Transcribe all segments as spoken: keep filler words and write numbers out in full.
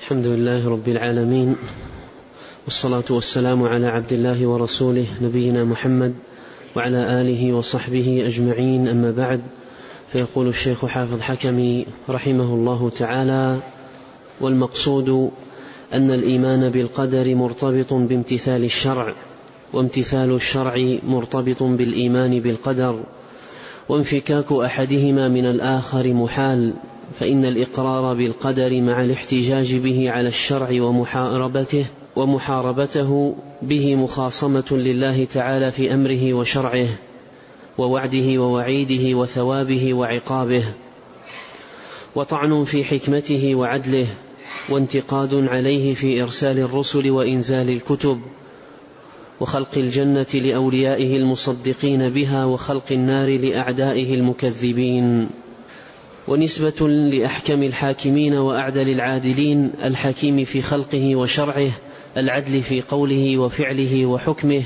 الحمد لله رب العالمين، والصلاة والسلام على عبد الله ورسوله نبينا محمد وعلى آله وصحبه أجمعين، أما بعد. فيقول الشيخ حافظ حكمي رحمه الله تعالى: والمقصود أن الإيمان بالقدر مرتبط بامتثال الشرع، وامتثال الشرع مرتبط بالإيمان بالقدر، وانفكاك أحدهما من الآخر محال، فإن الإقرار بالقدر مع الاحتجاج به على الشرع ومحاربته ومحاربته به مخاصمة لله تعالى في أمره وشرعه، ووعده ووعيده وثوابه وعقابه، وطعن في حكمته وعدله، وانتقاد عليه في إرسال الرسل وإنزال الكتب، وخلق الجنة لأوليائه المصدقين بها، وخلق النار لأعدائه المكذبين. ونسبة لأحكم الحاكمين وأعدل العادلين، الحكيم في خلقه وشرعه، العدل في قوله وفعله وحكمه.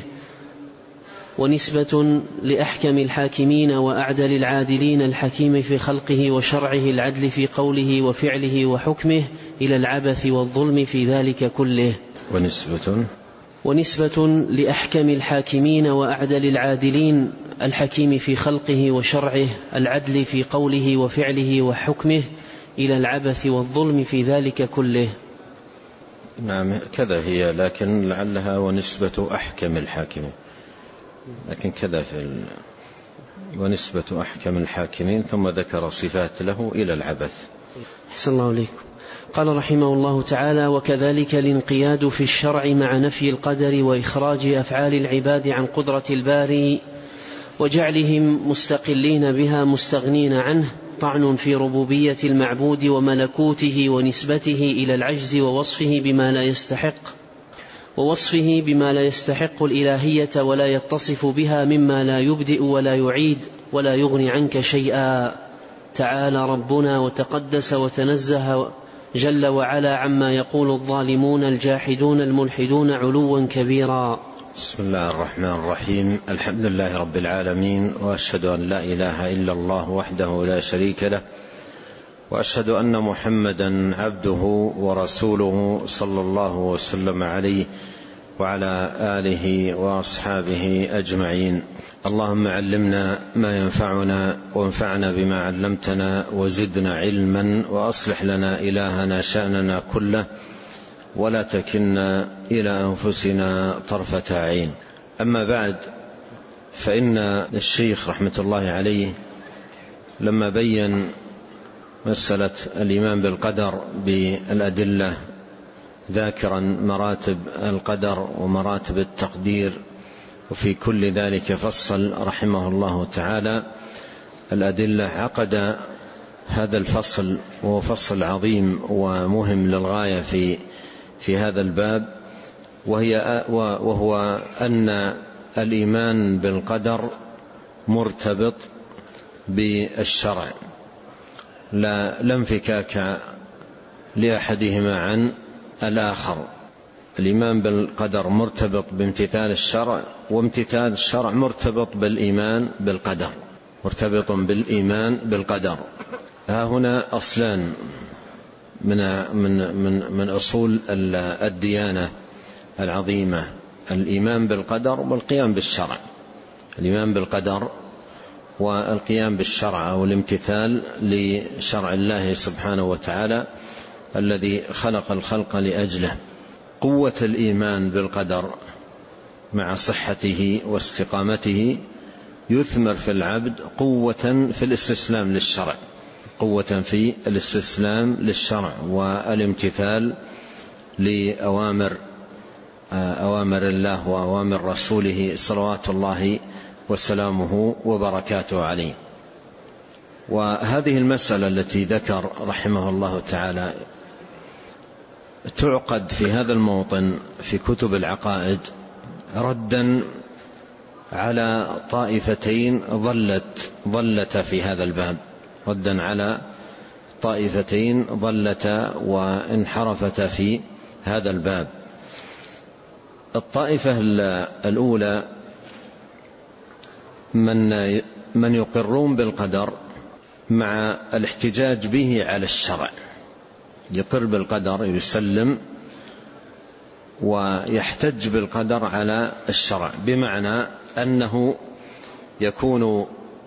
ونسبة لأحكم الحاكمين وأعدل العادلين، الحكيم في خلقه وشرعه، العدل في قوله وفعله وحكمه، إلى العبث والظلم في ذلك كله. ونسبة ونسبة لأحكم الحاكمين وأعدل العادلين، الحكيم في خلقه وشرعه، العدل في قوله وفعله وحكمه، إلى العبث والظلم في ذلك كله. نعم، كذا هي، لكن لعلها ونسبة أحكم الحاكمين، لكن كذا في ال... ونسبة أحكم الحاكمين، ثم ذكر صفات له إلى العبث. أحسن الله عليكم. قال رحمه الله تعالى: وكذلك الانقياد في الشرع مع نفي القدر وإخراج أفعال العباد عن قدرة الباري وجعلهم مستقلين بها مستغنين عنه، طعن في ربوبية المعبود وملكوته ونسبته إلى العجز ووصفه بما لا يستحق ووصفه بما لا يستحق الإلهية ولا يتصف بها مما لا يبدئ ولا يعيد ولا يغني عنك شيئا. تعالى ربنا وتقدس وتنزه جل وعلا عما يقول الظالمون الجاحدون الملحدون علوا كبيرا. بسم الله الرحمن الرحيم. الحمد لله رب العالمين، وأشهد أن لا إله إلا الله وحده لا شريك له، وأشهد أن محمدا عبده ورسوله صلى الله وسلم عليه وعلى آله وأصحابه أجمعين. اللهم علمنا ما ينفعنا، وانفعنا بما علمتنا، وزدنا علما، وأصلح لنا إلهنا شأننا كله، ولا تكلنا إلى أنفسنا طرفة عين. أما بعد، فإن الشيخ رحمة الله عليه لما بين مسألة الإيمان بالقدر بالأدلة، ذاكرا مراتب القدر ومراتب التقدير، وفي كل ذلك فصل رحمه الله تعالى الأدلة، عقد هذا الفصل، وهو فصل عظيم ومهم للغاية في في هذا الباب، وهي وهو أن الإيمان بالقدر مرتبط بالشرع، لا لا انفكاك لأحدهما عن الآخر. الإيمان بالقدر مرتبط بامتثال الشرع، وامتثال الشرع مرتبط بالإيمان بالقدر، مرتبط بالإيمان بالقدر. ها هنا أصلان من من من من أصول الديانة العظيمة: الإيمان بالقدر والقيام بالشرع. الإيمان بالقدر والقيام بالشرع، أو الامتثال لشرع الله سبحانه وتعالى الذي خلق الخلق لأجله. قوة الإيمان بالقدر مع صحته واستقامته يثمر في العبد قوة في الاستسلام للشرع، قوة في الاستسلام للشرع والامتثال لأوامر أوامر الله وأوامر رسوله صلوات الله وسلامه وبركاته عليه. وهذه المسألة التي ذكر رحمه الله تعالى تعقد في هذا الموطن في كتب العقائد ردا على طائفتين ظلت ظلتا في هذا الباب، ردا على طائفتين ظلتا وانحرفتا في هذا الباب. الطائفة الأولى من من يقرون بالقدر مع الاحتجاج به على الشرع، يقر بالقدر، يسلم ويحتج بالقدر على الشرع، بمعنى أنه يكون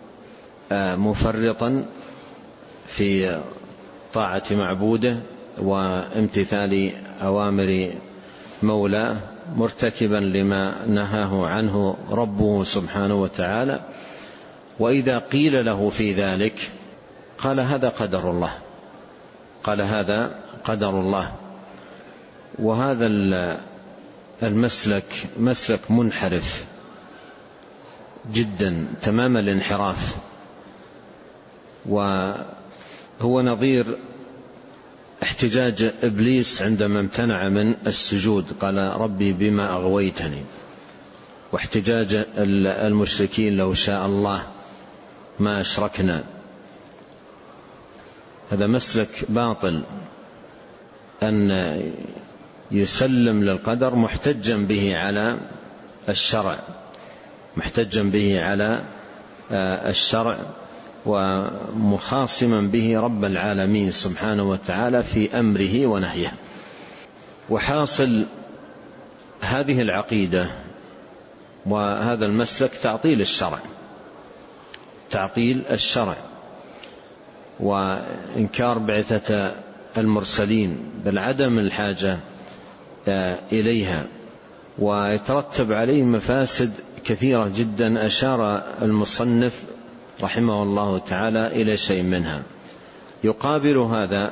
مفرطا في طاعة معبوده وامتثال أوامر مولاه، مرتكبا لما نهاه عنه ربه سبحانه وتعالى، وإذا قيل له في ذلك قال هذا قدر الله، قال هذا قدر الله. وهذا المسلك مسلك منحرف جدا تمام الانحراف، وهو نظير احتجاج إبليس عندما امتنع من السجود، قال ربي بما أغويتني، واحتجاج المشركين لو شاء الله ما أشركنا. هذا مسلك باطل، أن يسلم للقدر محتجا به على الشرع، محتجا به على الشرع ومخاصما به رب العالمين سبحانه وتعالى في أمره ونهيه. وحاصل هذه العقيدة وهذا المسلك تعطيل الشرع، تعطيل الشرع وإنكار بعثة المرسلين، بل عدم الحاجة إليها، ويترتب عليه مفاسد كثيرة جدا أشار المصنف رحمه الله تعالى إلى شيء منها. يقابل هذا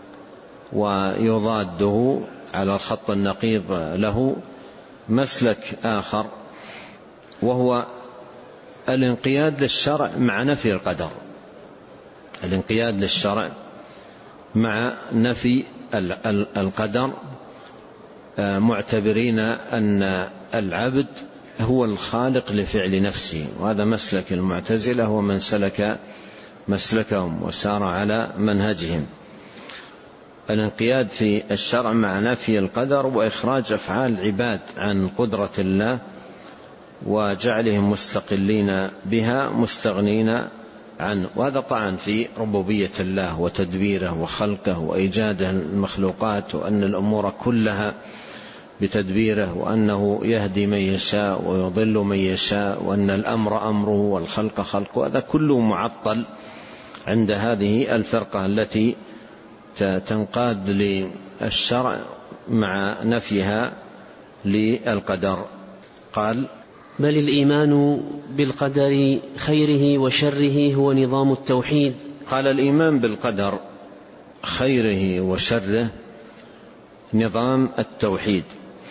ويضاده على الخط النقيض له مسلك آخر، وهو الانقياد للشرع مع نفي القدر، الانقياد للشرع مع نفي القدر، معتبرين أن العبد هو الخالق لفعل نفسه. وهذا مسلك المعتزلة ومن سلك مسلكهم وسار على منهجهم، الانقياد في الشرع مع نفي القدر وإخراج أفعال العباد عن قدرة الله وجعلهم مستقلين بها مستغنين عنه. وهذا طعن في ربوبية الله وتدبيره وخلقه وإيجاد المخلوقات، وأن الأمور كلها بتدبيره، وأنه يهدي من يشاء ويضل من يشاء، وأن الأمر أمره والخلق خلقه. هذا كله معطل عند هذه الفرقة التي تنقاد للشرع مع نفيها للقدر. قال بل الإيمان بالقدر خيره وشره هو نظام التوحيد. قال الإيمان بالقدر خيره وشره نظام التوحيد،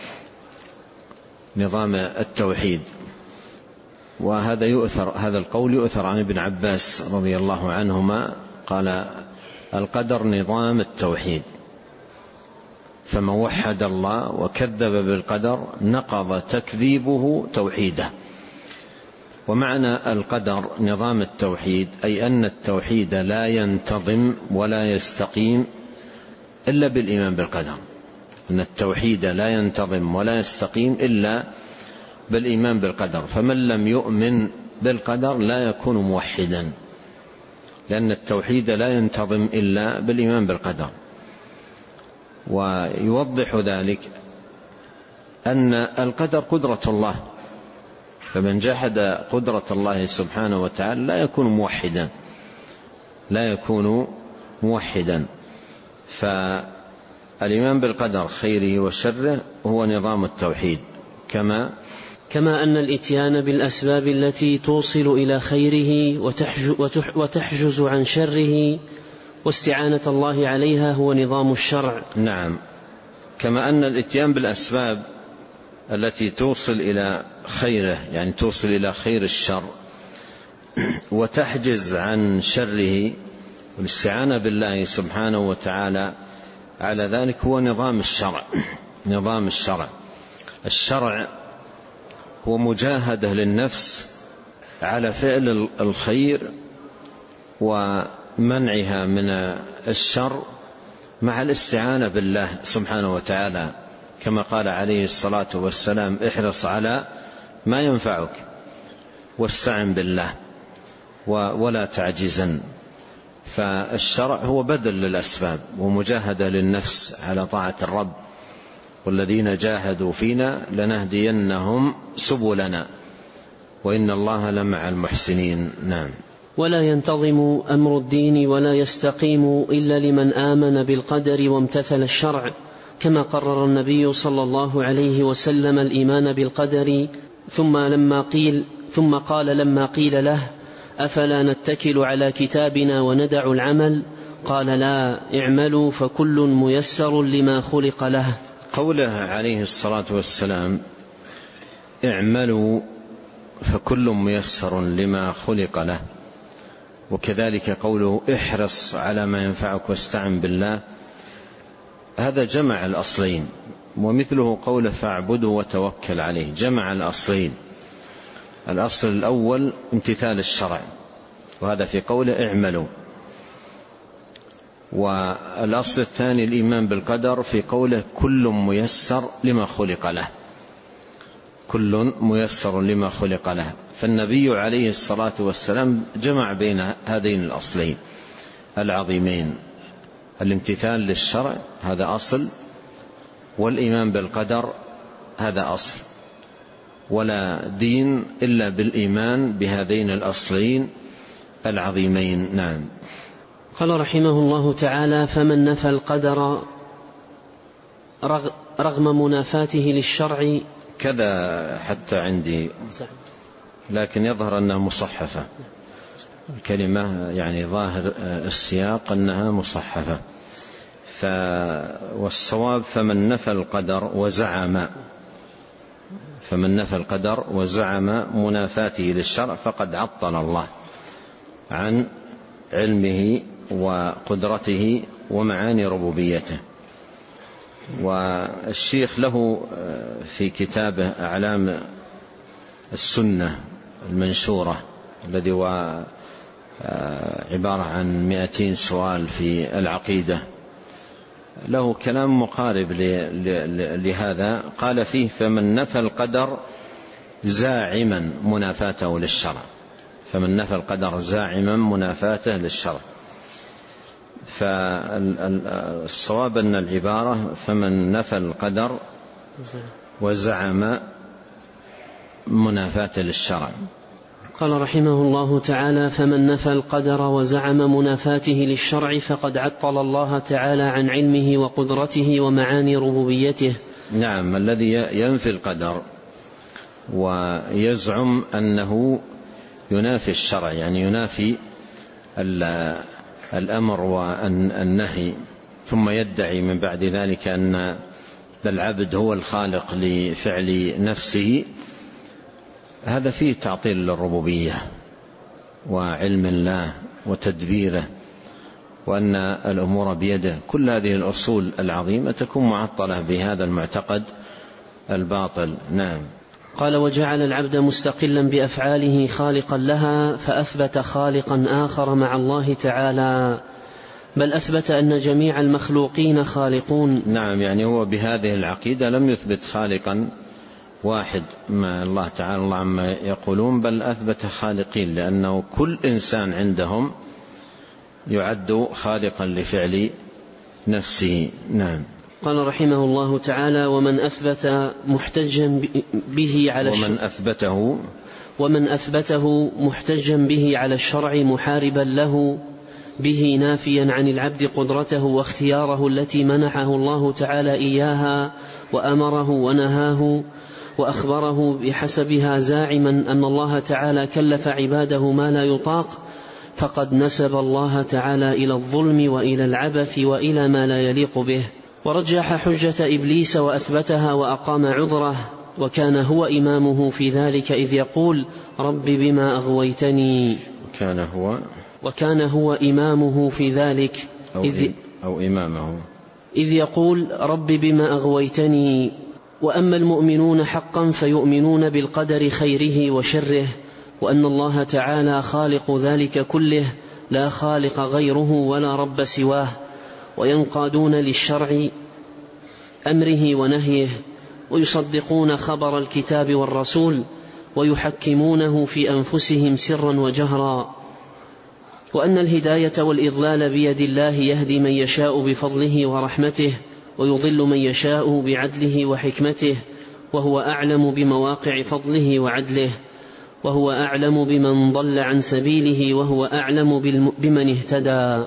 نظام التوحيد. وهذا يؤثر، هذا القول يؤثر عن ابن عباس رضي الله عنهما قال القدر نظام التوحيد، فمن وحد الله وكذب بالقدر نقض تكذيبه توحيده. ومعنى القدر نظام التوحيد أي أن التوحيد لا ينتظم ولا يستقيم إلا بالإيمان بالقدر، أن التوحيد لا ينتظم ولا يستقيم إلا بالإيمان بالقدر. فمن لم يؤمن بالقدر لا يكون موحدا، لأن التوحيد لا ينتظم إلا بالإيمان بالقدر. ويوضح ذلك أن القدر قدرة الله، فمن جحد قدرة الله سبحانه وتعالى لا يكون موحدا، لا يكون موحدا. فالإيمان بالقدر خيره وشره هو نظام التوحيد، كما كما أن الإتيان بالأسباب التي توصل إلى خيره وتحجز عن شره واستعانة الله عليها هو نظام الشرع. نعم، كما أن الإتيان بالأسباب التي توصل إلى خيره، يعني توصل إلى خير الشر، وتحجز عن شره والاستعانة بالله سبحانه وتعالى على ذلك هو نظام الشرع. نظام الشرع، الشرع هو مجاهدة للنفس على فعل الخير ومنعها من الشر مع الاستعانة بالله سبحانه وتعالى، كما قال عليه الصلاة والسلام احرص على ما ينفعك واستعن بالله ولا تعجزن. فالشرع هو بدل للأسباب ومجاهدة للنفس على طاعة الرب، والذين جاهدوا فينا لنهدينهم سبلنا وإن الله لمع المحسنين. نعم. ولا ينتظم أمر الدين ولا يستقيم إلا لمن آمن بالقدر وامتثل الشرع، كما قرر النبي صلى الله عليه وسلم الإيمان بالقدر، ثم لما قيل ثم قال لما قيل له أفلا نتكل على كتابنا وندع العمل، قال لا، اعملوا فكل ميسر لما خلق له. قوله عليه الصلاة والسلام اعملوا فكل ميسر لما خلق له، وكذلك قوله احرص على ما ينفعك واستعن بالله، هذا جمع الأصلين. ومثله قوله فاعبدوا وتوكل عليه، جمع الأصلين. الأصل الأول امتثال الشرع، وهذا في قوله اعملوا، والأصل الثاني الإيمان بالقدر في قوله كل ميسر لما خلق له، كل ميسر لما خلق له. فالنبي عليه الصلاة والسلام جمع بين هذين الأصلين العظيمين، الامتثال للشرع هذا أصل، والإيمان بالقدر هذا أصل، ولا دين إلا بالإيمان بهذين الأصلين العظيمين. نعم. قال رحمه الله تعالى فمن نفى القدر رغم منافاته للشرع، كذا حتى عندي، لكن يظهر أنها مصحفة الكلمة، يعني ظاهر السياق أنها مصحفة. ف والصواب فمن نفى القدر وزعم فمن نفى القدر وزعم منافاته للشرع فقد عطل الله عن علمه وقدرته ومعاني ربوبيته. والشيخ له في كتابه أعلام السنة المنشورة الذي هو عبارة عن مئتين سؤال في العقيدة، له كلام مقارب لهذا، قال فيه فمن نفى القدر زاعما منافاته للشرع، فمن نفى القدر زاعما منافاته للشرع. فالصواب أن العبارة فمن نفى القدر وزعم منافاته للشرع. قال رحمه الله تعالى فمن نفى القدر وزعم منافاته للشرع فقد عطل الله تعالى عن علمه وقدرته ومعاني ربوبيته. نعم. الذي ينفي القدر ويزعم أنه ينافي الشرع، يعني ينافي الأمر والنهي، ثم يدعي من بعد ذلك أن العبد هو الخالق لفعل نفسه، هذا فيه تعطيل للربوبية وعلم الله وتدبيره وأن الأمور بيده. كل هذه الأصول العظيمة تكون معطلة بهذا المعتقد الباطل. نعم. قال وجعل العبد مستقلا بأفعاله خالقا لها، فأثبت خالقا آخر مع الله تعالى، بل أثبت أن جميع المخلوقين خالقون. نعم. يعني هو بهذه العقيدة لم يثبت خالقا واحد مع الله تعالى الله عما يقولون، بل أثبت خالقين، لأنه كل إنسان عندهم يعد خالقا لفعل نفسه. نعم. قال رحمه الله تعالى ومن أثبت محتجا به على ومن أثبته ومن أثبته محتجا به على الشرع محاربا له به، نافيا عن العبد قدرته واختياره التي منحه الله تعالى إياها وأمره ونهاه وأخبره بحسبها، زاعما أن الله تعالى كلف عباده ما لا يطاق، فقد نسب الله تعالى إلى الظلم وإلى العبث وإلى ما لا يليق به. ورجح حجة إبليس وأثبتها وأقام عذره، وكان هو إمامه في ذلك إذ يقول رب بما أغويتني، وكان هو وكان هو إمامه في ذلك أو, إذ أو إمامه إذ يقول رب بما أغويتني. وأما المؤمنون حقا فيؤمنون بالقدر خيره وشره، وأن الله تعالى خالق ذلك كله لا خالق غيره ولا رب سواه، وينقادون للشرع أمره ونهيه، ويصدقون خبر الكتاب والرسول، ويحكمونه في أنفسهم سرا وجهرا. وأن الهداية والإضلال بيد الله يهدي من يشاء بفضله ورحمته ويضل من يشاء بعدله وحكمته، وهو أعلم بمواقع فضله وعدله، وهو أعلم بمن ضل عن سبيله، وهو أعلم بمن اهتدى،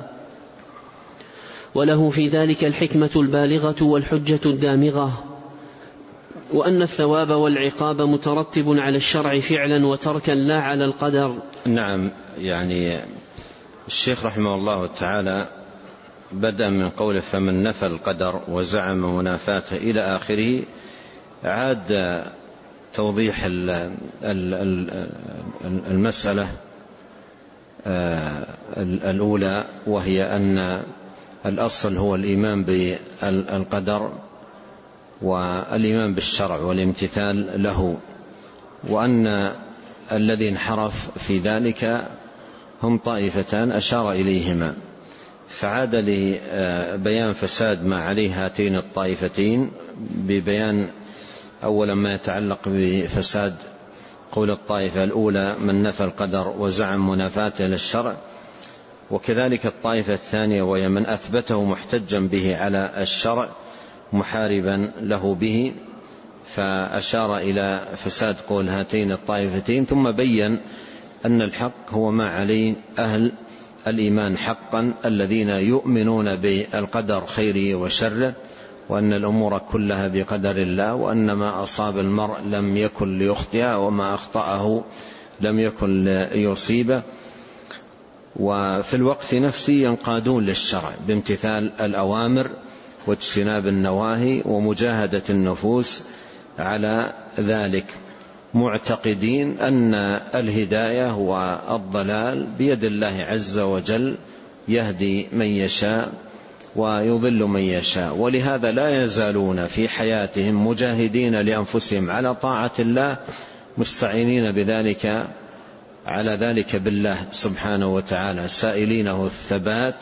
وله في ذلك الحكمة البالغة والحجة الدامغة، وأن الثواب والعقاب مترتب على الشرع فعلا وتركا لا على القدر. نعم، يعني الشيخ رحمه الله تعالى بدأ من قوله فمن نفى القدر وزعم منافاته إلى آخره، عاد توضيح المسألة الأولى، وهي أن الأصل هو الإيمان بالقدر والإيمان بالشرع والامتثال له، وأن الذي انحرف في ذلك هم طائفتان أشار إليهما، فعاد لبيان فساد ما عليه هاتين الطائفتين ببيان أولا ما يتعلق بفساد قول الطائفة الأولى من نفى القدر وزعم منافاته للشرع، وكذلك الطائفة الثانية وهي من أثبته محتجا به على الشرع محاربا له به، فأشار إلى فساد قول هاتين الطائفتين، ثم بين أن الحق هو ما عليه أهل الإيمان حقا الذين يؤمنون بالقدر خيره وشره، وأن الأمور كلها بقدر الله، وأن ما أصاب المرء لم يكن ليخطئه وما أخطأه لم يكن ليصيبه، وفي الوقت نفسه ينقادون للشرع بامتثال الأوامر واجتناب النواهي ومجاهدة النفوس على ذلك، معتقدين أن الهداية والضلال بيد الله عز وجل، يهدي من يشاء ويضل من يشاء، ولهذا لا يزالون في حياتهم مجاهدين لأنفسهم على طاعة الله، مستعينين بذلك على ذلك بالله سبحانه وتعالى، سائلينه الثبات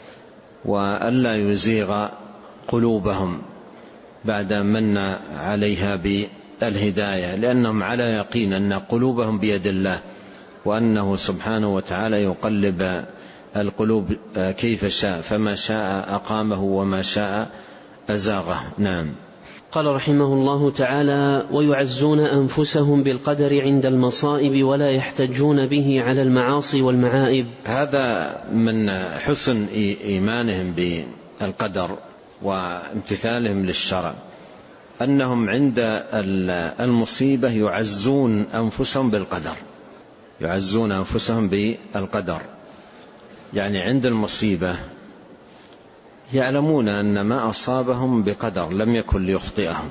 وألا يزيغ قلوبهم بعد من عليها بالهداية، لأنهم على يقين أن قلوبهم بيد الله، وأنه سبحانه وتعالى يقلب القلوب كيف شاء، فما شاء أقامه وما شاء أزاغه. نعم. قال رحمه الله تعالى: ويعزون أنفسهم بالقدر عند المصائب ولا يحتجون به على المعاصي والمعائب. هذا من حسن إيمانهم بالقدر وامتثالهم للشرع، أنهم عند المصيبة يعزون أنفسهم بالقدر، يعزون أنفسهم بالقدر، يعني عند المصيبة يعلمون أن ما أصابهم بقدر لم يكن ليخطئهم،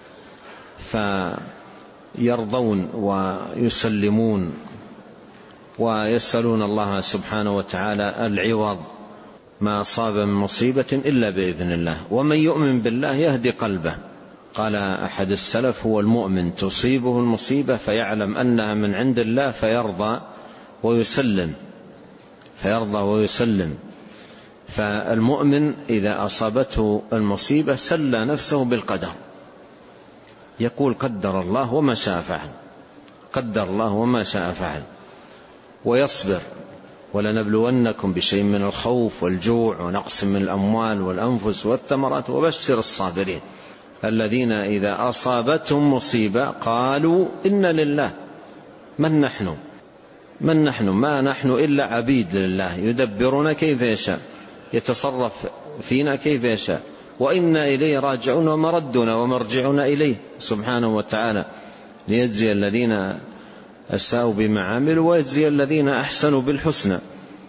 فيرضون ويسلمون ويسألون الله سبحانه وتعالى العوض ما أصاب من مصيبة إلا بإذن الله. ومن يؤمن بالله يهدي قلبه، قال أحد السلف: هو المؤمن تصيبه المصيبة فيعلم أنها من عند الله فيرضى ويسلم فيرضى ويسلم فالمؤمن إذا أصابته المصيبة سلى نفسه بالقدر، يقول قدر الله وما شاء فعل، قدر الله وما شاء فعل، ويصبر. ولنبلونكم بشيء من الخوف والجوع ونقص من الأموال والأنفس والثمرات وبشر الصابرين الذين إذا أصابتهم مصيبة قالوا إنا لله. من نحن من نحن ما نحن إلا عبيد لله، يدبرون كيف يشاء، يتصرف فينا كيف يشاء، وإنا إليه راجعون ومردنا ومرجعنا إليه سبحانه وتعالى، ليجزي الذين أساءوا بما عملوا ويجزي الذين أحسنوا بالحسنى.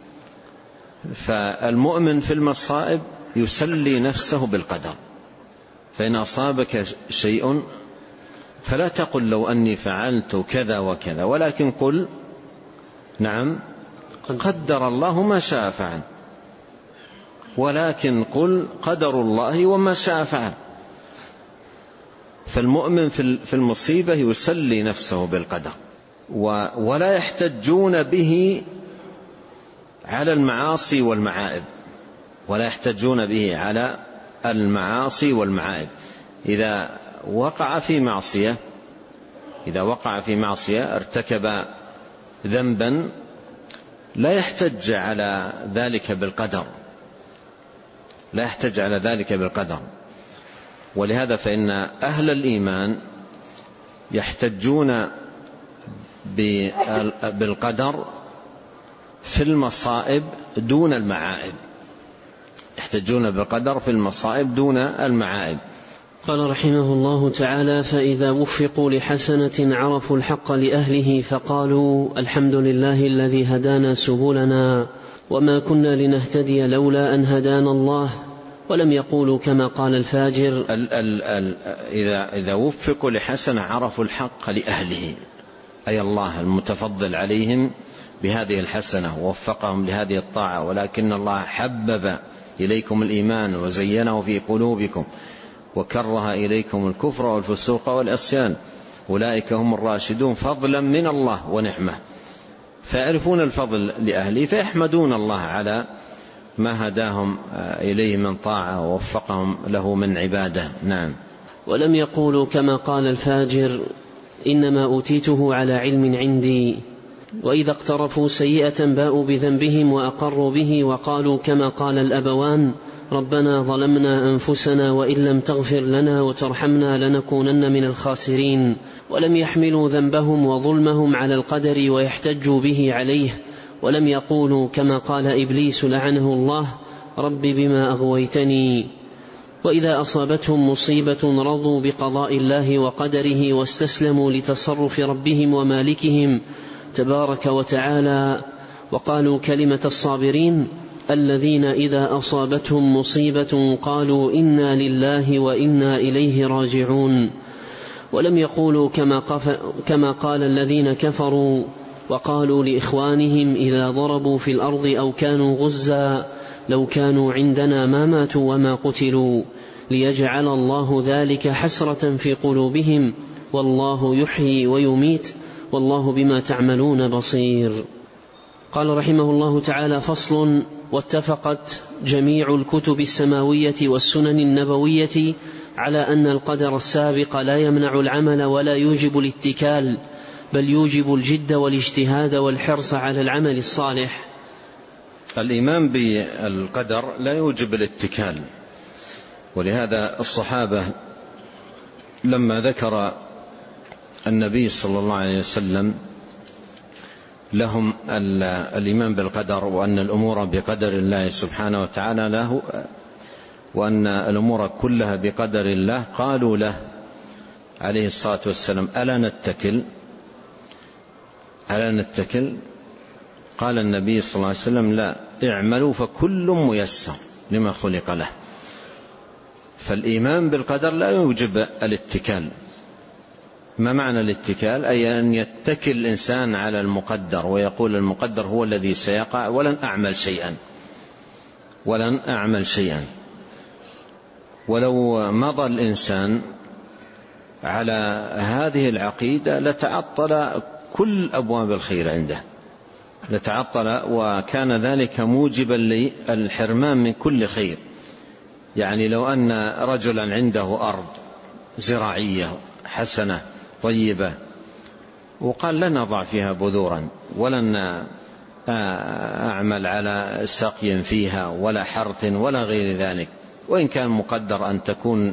فالمؤمن في المصائب يسلي نفسه بالقدر، فإن أصابك شيء فلا تقل لو أني فعلت كذا وكذا، ولكن قل نعم قدر الله ما شاء فعل، ولكن قل قدر الله وما شاء فعل. فالمؤمن في المصيبة يسلي نفسه بالقدر، ولا يحتجون به على المعاصي والمعائب، ولا يحتجون به على المعاصي والمعائب. إذا وقع في معصية إذا وقع في معصية ارتكب ذنبا لا يحتج على ذلك بالقدر، لا يحتج على ذلك بالقدر. ولهذا فإن أهل الإيمان يحتجون بالقدر في المصائب دون المعائب، يحتجون بالقدر في المصائب دون المعائب. قال رحمه الله تعالى: فإذا وفقوا لحسنة عرفوا الحق لأهله فقالوا الحمد لله الذي هدانا سبلنا وما كنا لنهتدي لولا أن هدانا الله، ولم يقولوا كما قال الفاجر. ال ال ال إذا, إذا وفقوا لحسنة عرفوا الحق لأهله، أي الله المتفضل عليهم بهذه الحسنة ووفقهم لهذه الطاعة، ولكن الله حبب إليكم الإيمان وزينه في قلوبكم وكره إليكم الكفر والفسوق والعصيان أولئك هم الراشدون فضلا من الله ونعمة. فيعرفون الفضل لأهله فيحمدون الله على ما هداهم إليه من طاعة ووفقهم له من عبادة. نعم. ولم يقولوا كما قال الفاجر إنما أوتيته على علم عندي. وإذا اقترفوا سيئة باءوا بذنبهم وأقروا به وقالوا كما قال الأبوان ربنا ظلمنا أنفسنا وإن لم تغفر لنا وترحمنا لنكونن من الخاسرين. ولم يحملوا ذنبهم وظلمهم على القدر ويحتجوا به عليه. ولم يقولوا كما قال إبليس لعنه الله رب بما أغويتني. وإذا أصابتهم مصيبة رضوا بقضاء الله وقدره واستسلموا لتصرف ربهم ومالكهم تبارك وتعالى، وقالوا كلمة الصابرين الذين إذا أصابتهم مصيبة قالوا إنا لله وإنا إليه راجعون. ولم يقولوا كما, كما قال الذين كفروا وقالوا لإخوانهم إذا ضربوا في الأرض أو كانوا غزا لو كانوا عندنا ما ماتوا وما قتلوا ليجعل الله ذلك حسرة في قلوبهم والله يحيي ويميت والله بما تعملون بصير. قال رحمه الله تعالى: فصل: واتفقت جميع الكتب السماوية والسنن النبوية على أن القدر السابق لا يمنع العمل ولا يوجب الاتكال، بل يوجب الجد والاجتهاد والحرص على العمل الصالح. الإيمان بالقدر لا يوجب الاتكال، ولهذا الصحابة لما ذكر النبي صلى الله عليه وسلم لهم الإيمان بالقدر وأن الأمور بقدر الله سبحانه وتعالى له وأن الأمور كلها بقدر الله، قالوا له عليه الصلاة والسلام ألا نتكل ألا نتكل قال النبي صلى الله عليه وسلم لا، اعملوا فكل ميسر لما خلق له. فالإيمان بالقدر لا يوجب الاتكال. ما معنى الاتكال؟ أي أن يتكل الإنسان على المقدر ويقول المقدر هو الذي سيقع ولن أعمل شيئا ولن أعمل شيئا. ولو مضى الإنسان على هذه العقيدة لتعطل كل أبواب الخير عنده، لتعطل، وكان ذلك موجبا للحرمان من كل خير. يعني لو أن رجلا عنده أرض زراعية حسنة طيبة وقال لن أضع فيها بذورا ولن أعمل على سقي فيها ولا حرث ولا غير ذلك، وإن كان مقدر أن تكون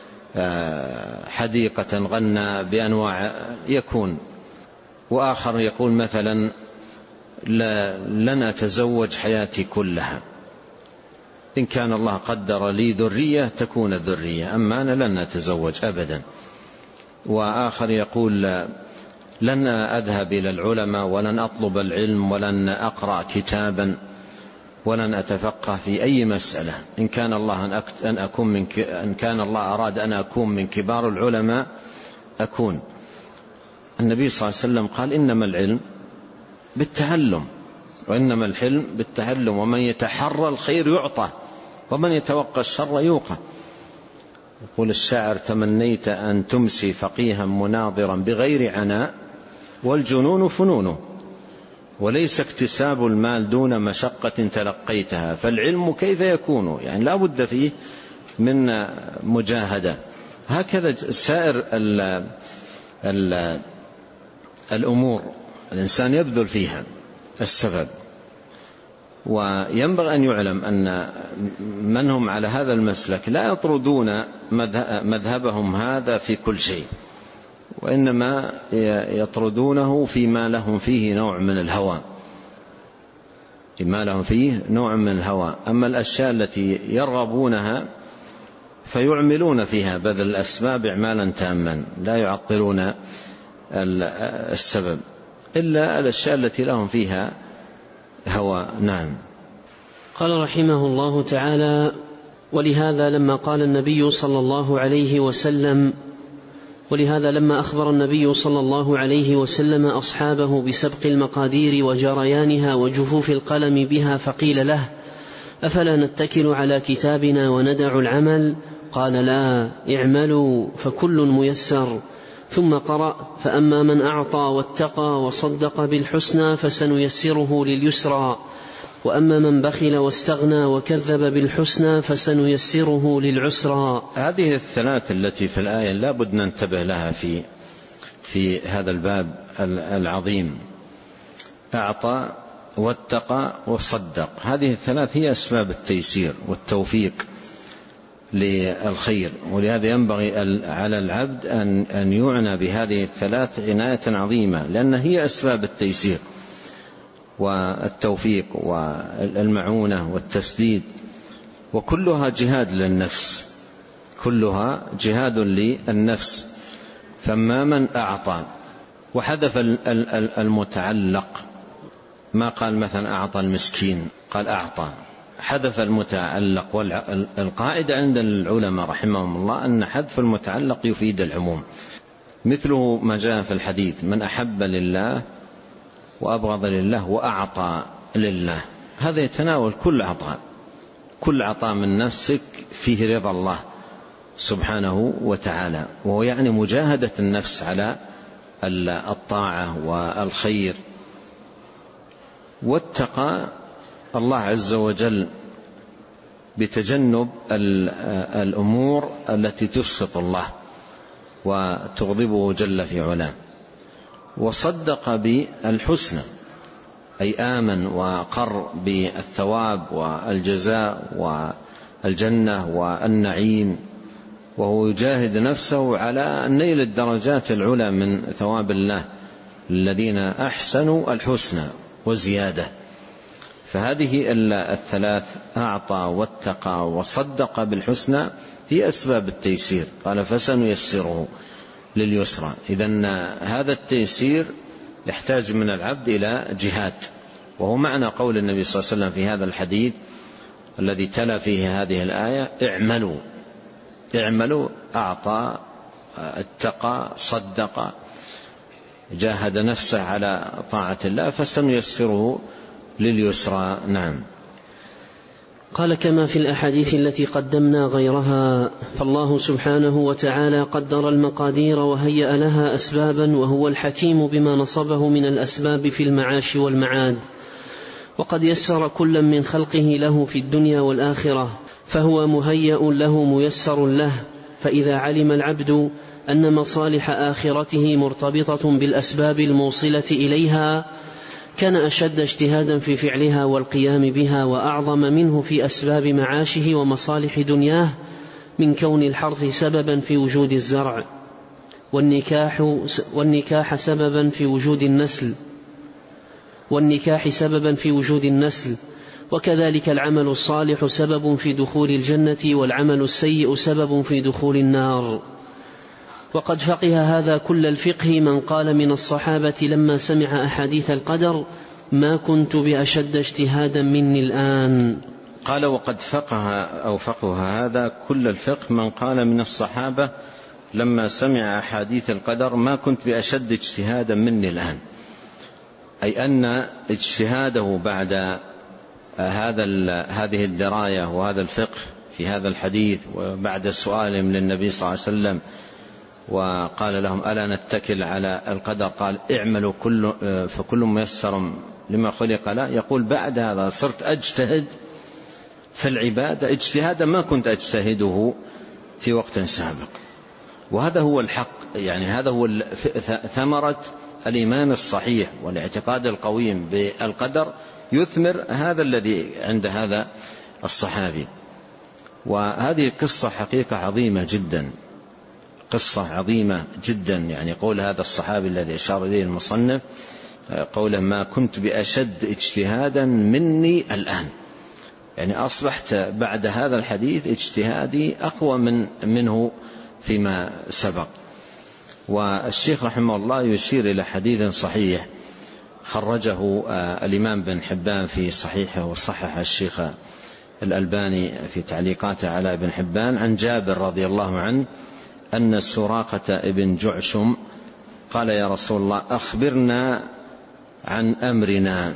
حديقة غنى بأنواع يكون. وآخر يقول مثلا لن أتزوج حياتي كلها، إن كان الله قدر لي ذرية تكون ذرية، أما أنا لن أتزوج أبدا. وآخر يقول لن أذهب إلى العلماء ولن أطلب العلم ولن أقرأ كتابا ولن أتفقه في أي مسألة، إن كان الله أن أكون من ك... إن كان الله أراد أن أكون من كبار العلماء أكون. النبي صلى الله عليه وسلم قال إنما العلم بالتعلم وإنما الحلم بالتعلم، ومن يتحرى الخير يعطى ومن يتوقى الشر يوقى. يقول الشاعر تمنيت أن تمسي فقيها مناظرا بغير عناء والجنون فنونه، وليس اكتساب المال دون مشقة تلقيتها، فالعلم كيف يكون؟ يعني لا بد فيه من مجاهدة. هكذا سائر ال ال الأمور الإنسان يبذل فيها السبب. وينبغي أن يعلم أن من هم على هذا المسلك لا يطردون مذهبهم هذا في كل شيء، وإنما يطردونه فيما لهم فيه نوع من الهوى، فيما لهم فيه نوع من الهوى. أما الأشياء التي يرغبونها فيعملون فيها بذل الأسباب إعمالا تاما، لا يعطلون السبب إلا الأشياء التي لهم فيها هوى. نعم. قال رحمه الله تعالى: ولهذا لما قال النبي صلى الله عليه وسلم ولهذا لما أخبر النبي صلى الله عليه وسلم أصحابه بسبق المقادير وجريانها وجفوف القلم بها فقيل له: أفلا نتكل على كتابنا وندع العمل؟ قال: لا، اعملوا فكل ميسر. ثم قرأ: فأما من أعطى واتقى وصدق بالحسنى فسنيسره لليسرى، وأما من بخل واستغنى وكذب بالحسنى فسنيسره للعسرى. هذه الثلاث التي في الآية لا بد ننتبه لها في في هذا الباب العظيم: أعطى واتقى وصدق. هذه الثلاث هي أسباب التيسير والتوفيق للخير، ولهذا ينبغي على العبد أن أن يعنى بهذه الثلاث عناية عظيمة، لأن هي أسباب التيسير والتوفيق والمعونة والتسديد، وكلها جهاد للنفس، كلها جهاد للنفس. فما من أعطى وحذف المتعلق، ما قال مثلا أعطى المسكين، قال أعطى، حذف المتعلق. والقاعدة عند العلماء رحمهم الله أن حذف المتعلق يفيد العموم، مثله ما جاء في الحديث: من أحب لله وأبغض لله وأعطى لله. هذا يتناول كل عطاء، كل عطاء من نفسك فيه رضا الله سبحانه وتعالى، وهو يعني مجاهدة النفس على الطاعة والخير. واتقى الله عز وجل بتجنب الأمور التي تسخط الله وتغضبه جل في علاه. وصدق بالحسنى، أي آمن وقر بالثواب والجزاء والجنة والنعيم، وهو يجاهد نفسه على نيل الدرجات العلى من ثواب الله الذين أحسنوا الحسنى وزيادة. فهذه الثلاث: أعطى واتقى وصدق بالحسنى، هي أسباب التيسير. قال: فسنيسره لليسرى. إذن هذا التيسير يحتاج من العبد إلى جهاد، وهو معنى قول النبي صلى الله عليه وسلم في هذا الحديث الذي تلا فيه هذه الآية: اعملوا. اعملوا، أعطى، اتقى، صدق، جاهد نفسه على طاعة الله، فسنيسره لليسرى. نعم. قال: كما في الأحاديث التي قدمنا غيرها، فالله سبحانه وتعالى قدر المقادير وهيأ لها أسبابا، وهو الحكيم بما نصبه من الأسباب في المعاش والمعاد، وقد يسر كلا من خلقه له في الدنيا والآخرة، فهو مهيأ له ميسر له. فإذا علم العبد أن مصالح آخرته مرتبطة بالأسباب الموصلة إليها، كان أشد اجتهادا في فعلها والقيام بها، وأعظم منه في أسباب معاشه ومصالح دنياه، من كون الحرث سببا في وجود الزرع، والنكاح, والنكاح سببا في وجود النسل والنكاح سببا في وجود النسل وكذلك العمل الصالح سبب في دخول الجنة، والعمل السيء سبب في دخول النار. وقد فقه هذا كل الفقه من قال من الصحابة لما سمع أحاديث القدر: ما كنت بأشد اجتهادا مني الآن. قال: وقد فقه أو فقه هذا كل الفقه من قال من الصحابة لما سمع أحاديث القدر: ما كنت بأشد اجتهادا مني الآن، أي أن اجتهاده بعد هذا هذه الدراية وهذا الفقه في هذا الحديث، وبعد سؤالهم للنبي صلى الله عليه وسلم وقال لهم: ألا نتكل على القدر؟ قال: اعملوا كل فكل ميسر لما خلق له. يقول: بعد هذا صرت أجتهد في العبادة اجتهادا ما كنت أجتهده في وقت سابق. وهذا هو الحق، يعني هذا هو ثمرة الإيمان الصحيح والاعتقاد القويم بالقدر، يثمر هذا الذي عند هذا الصحابي. وهذه قصة حقيقة عظيمة جدا، قصة عظيمة جدا. يعني قول هذا الصحابي الذي أشار إليه المصنف قوله ما كنت بأشد اجتهادا مني الآن، يعني أصبحت بعد هذا الحديث اجتهادي أقوى من منه فيما سبق. والشيخ رحمه الله يشير إلى حديث صحيح خرجه الإمام بن حبان في صحيحه وصحح الشيخ الألباني في تعليقاته على ابن حبان عن جابر رضي الله عنه أن سراقة ابن جعشم قال يا رسول الله أخبرنا عن أمرنا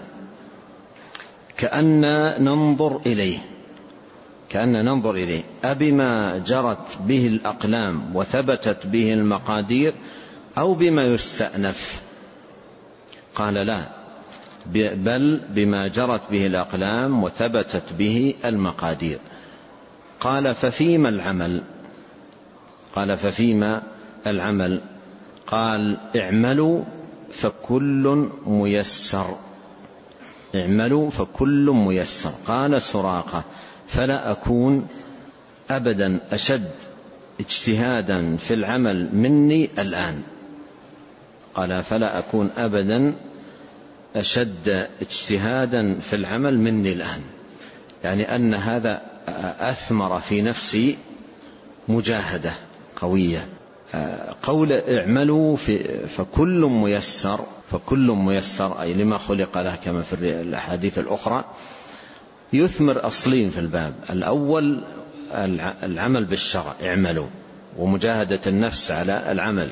كأننا ننظر إليه كأننا ننظر إليه أبما جرت به الأقلام وثبتت به المقادير أو بما يستأنف؟ قال لا، بل بما جرت به الأقلام وثبتت به المقادير. قال ففيما العمل؟ قال ففيما العمل؟ قال اعملوا فكل ميسر، اعملوا فكل ميسر. قال سراقة فلا أكون أبدا أشد اجتهادا في العمل مني الآن. قال فلا أكون أبدا أشد اجتهادا في العمل مني الآن، يعني أن هذا أثمر في نفسي مجاهدة قوية. قول اعملوا فكل ميسر، فكل ميسر أي لما خلق له كما في الأحاديث الأخرى، يثمر أصلين في الباب. الأول العمل بالشرع اعملوا ومجاهدة النفس على العمل،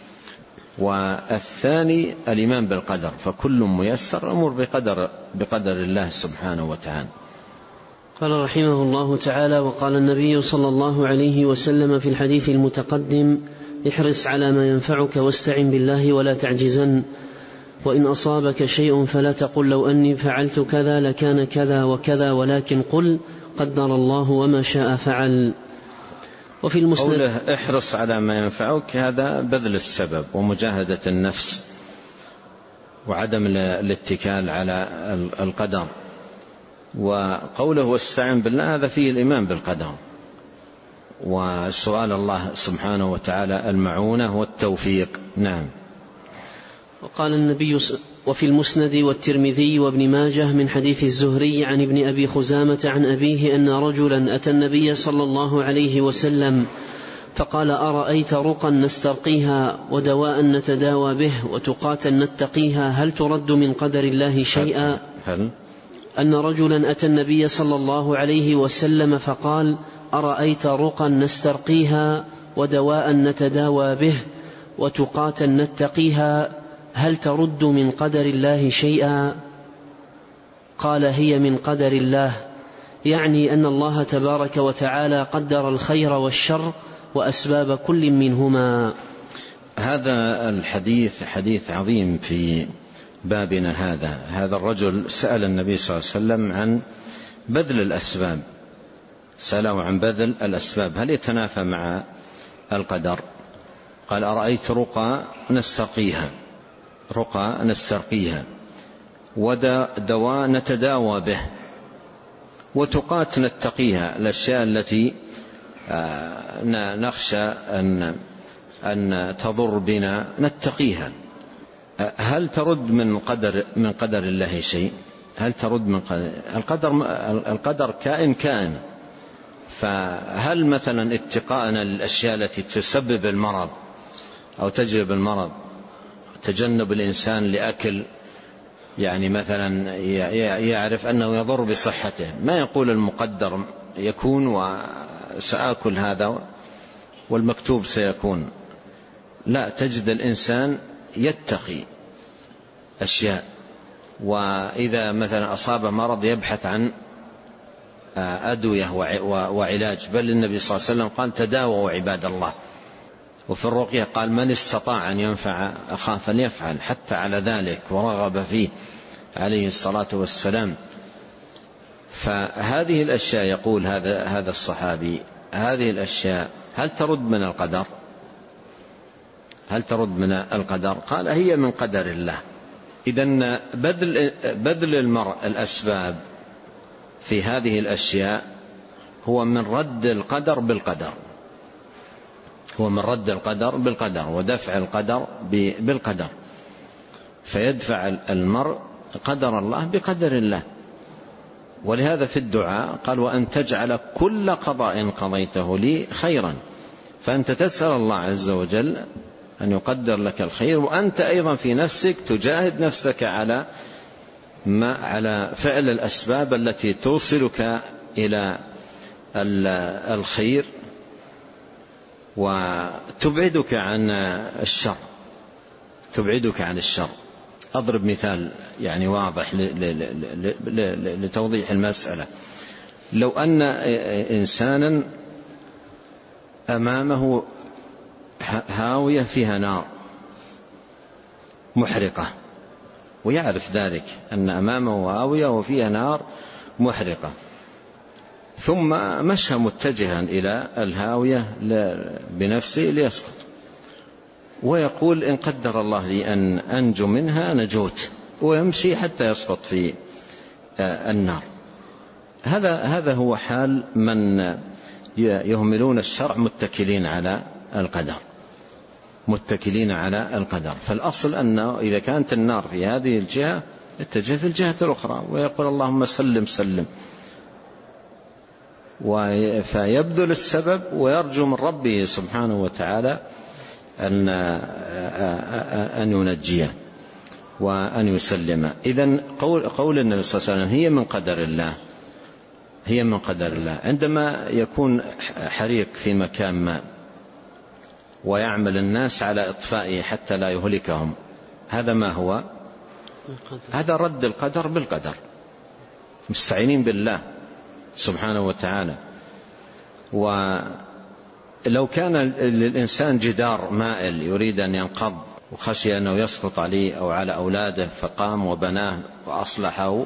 والثاني الإيمان بالقدر فكل ميسر، أمر بقدر, بقدر الله سبحانه وتعالى. قال رحمه الله تعالى وقال النبي صلى الله عليه وسلم في الحديث المتقدم احرص على ما ينفعك واستعن بالله ولا تعجزن، وإن أصابك شيء فلا تقل لو أني فعلت كذا لكان كذا وكذا، ولكن قل قدر الله وما شاء فعل. وفي المسند قوله احرص على ما ينفعك هذا بذل السبب ومجاهدة النفس وعدم الاتكال على القدر. وقوله واستعن بالله هذا فيه الإيمان بالقدر وسؤال الله سبحانه وتعالى المعونة والتوفيق. نعم. وقال النبي وفي المسند والترمذي وابن ماجه من حديث الزهري عن ابن أبي خزامة عن أبيه أن رجلا أتى النبي صلى الله عليه وسلم فقال أرأيت رقا نسترقيها ودواء نتداوى به وتقاتا نتقيها هل ترد من قدر الله شيئا؟ هل أن رجلا أتى النبي صلى الله عليه وسلم فقال أرأيت رقا نسترقيها ودواء نتداوى به وتقاتا نتقيها هل ترد من قدر الله شيئا؟ قال هي من قدر الله، يعني أن الله تبارك وتعالى قدر الخير والشر وأسباب كل منهما. هذا الحديث حديث عظيم في بابنا هذا. هذا الرجل سأل النبي صلى الله عليه وسلم عن بذل الأسباب، سأله عن بذل الأسباب هل يتنافى مع القدر؟ قال أرأيت رقى نسترقيها، رقى نسترقيها ودواء نتداوى به وتقات نتقيها، الأشياء التي نخشى أن أن تضر بنا نتقيها. هل ترد من قدر من قدر الله شيء؟ هل ترد من قدر القدر؟ القدر كائن كائن، فهل مثلا اتقاءنا للأشياء التي تسبب المرض أو تجلب المرض، تجنب الإنسان لأكل يعني مثلا يعرف أنه يضر بصحته، ما يقول المقدر يكون وسأكل هذا والمكتوب سيكون، لا، تجد الإنسان يتقي أشياء، وإذا مثلا أصاب مرض يبحث عن أدوية وعلاج، بل النبي صلى الله عليه وسلم قال تداووا عباد الله. وفي الرقية قال من استطاع أن ينفع أخاه فليفعل، حتى على ذلك ورغب فيه عليه الصلاة والسلام. فهذه الأشياء يقول هذا هذا الصحابي هذه الأشياء هل ترد من القدر؟ هل ترد من القدر؟ قال هي من قدر الله، إذن بذل, بذل المرء الأسباب في هذه الأشياء هو من رد القدر بالقدر، هو من رد القدر بالقدر ودفع القدر بالقدر، فيدفع المرء قدر الله بقدر الله. ولهذا في الدعاء قال وأن تجعل كل قضاء قضيته لي خيرا، فأنت تسأل الله عز وجل أن يقدر لك الخير، وأنت أيضا في نفسك تجاهد نفسك على ما على فعل الأسباب التي توصلك إلى الخير وتبعدك عن الشر، تبعدك عن الشر. أضرب مثال يعني واضح لتوضيح المسألة. لو أن إنسانا أمامه هاوية فيها نار محرقة، ويعرف ذلك أن أمامه هاوية وفيها نار محرقة، ثم مشى متجها إلى الهاوية بنفسه ليسقط، ويقول إن قدر الله لي أن أنجو منها نجوت، ويمشي حتى يسقط في النار. هذا هذا هو حال من يهملون الشرع متكلين على القدر، متكلين على القدر. فالأصل أنه إذا كانت النار في هذه الجهة اتجه في الجهة الأخرى ويقول اللهم سلم سلم، فيبذل السبب ويرجو من ربه سبحانه وتعالى أن أن ينجيه وأن يسلم. إذن قول, قول النبي صلى الله عليه وسلم هي من قدر الله، هي من قدر الله. عندما يكون حريق في مكان ما ويعمل الناس على إطفائه حتى لا يهلكهم، هذا ما هو؟ هذا رد القدر بالقدر، مستعينين بالله سبحانه وتعالى. ولو كان للإنسان جدار مائل يريد أن ينقض وخشي أنه يسقط عليه أو على أولاده فقام وبناه وأصلحه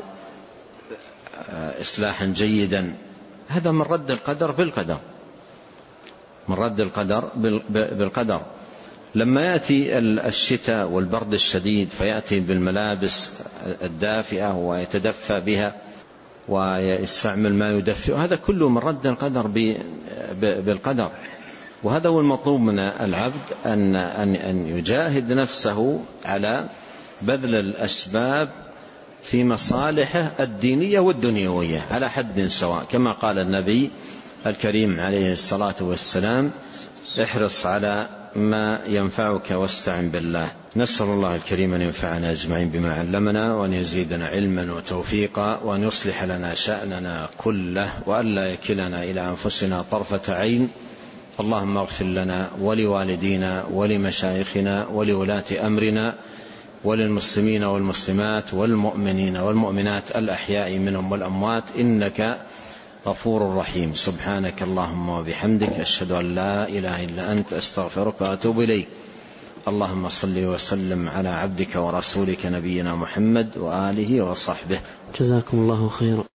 إصلاحا جيدا، هذا من رد القدر بالقدر، من رد القدر بالقدر. لما يأتي الشتاء والبرد الشديد فيأتي بالملابس الدافئة ويتدفى بها ويستعمل ما يدفئ، هذا كله من رد القدر بالقدر. وهذا هو المطلوب من العبد، أن أن يجاهد نفسه على بذل الأسباب في مصالحه الدينية والدنيوية على حد سواء، كما قال النبي الكريم عليه الصلاة والسلام احرص على ما ينفعك واستعن بالله. نسأل الله الكريم أن ينفعنا أجمعين بما علمنا، وأن يزيدنا علما وتوفيقا، وأن يصلح لنا شأننا كله، وأن لا يكلنا إلى أنفسنا طرفة عين. اللهم اغفر لنا ولوالدينا ولمشايخنا ولولاة أمرنا وللمسلمين والمسلمات والمؤمنين والمؤمنات الأحياء منهم والأموات، إنك غفور رحيم. سبحانك اللهم وبحمدك، أشهد أن لا إله إلا أنت، أستغفرك وأتوب إليك. اللهم صل وسلم على عبدك ورسولك نبينا محمد وآله وصحبه. جزاكم الله خيرا.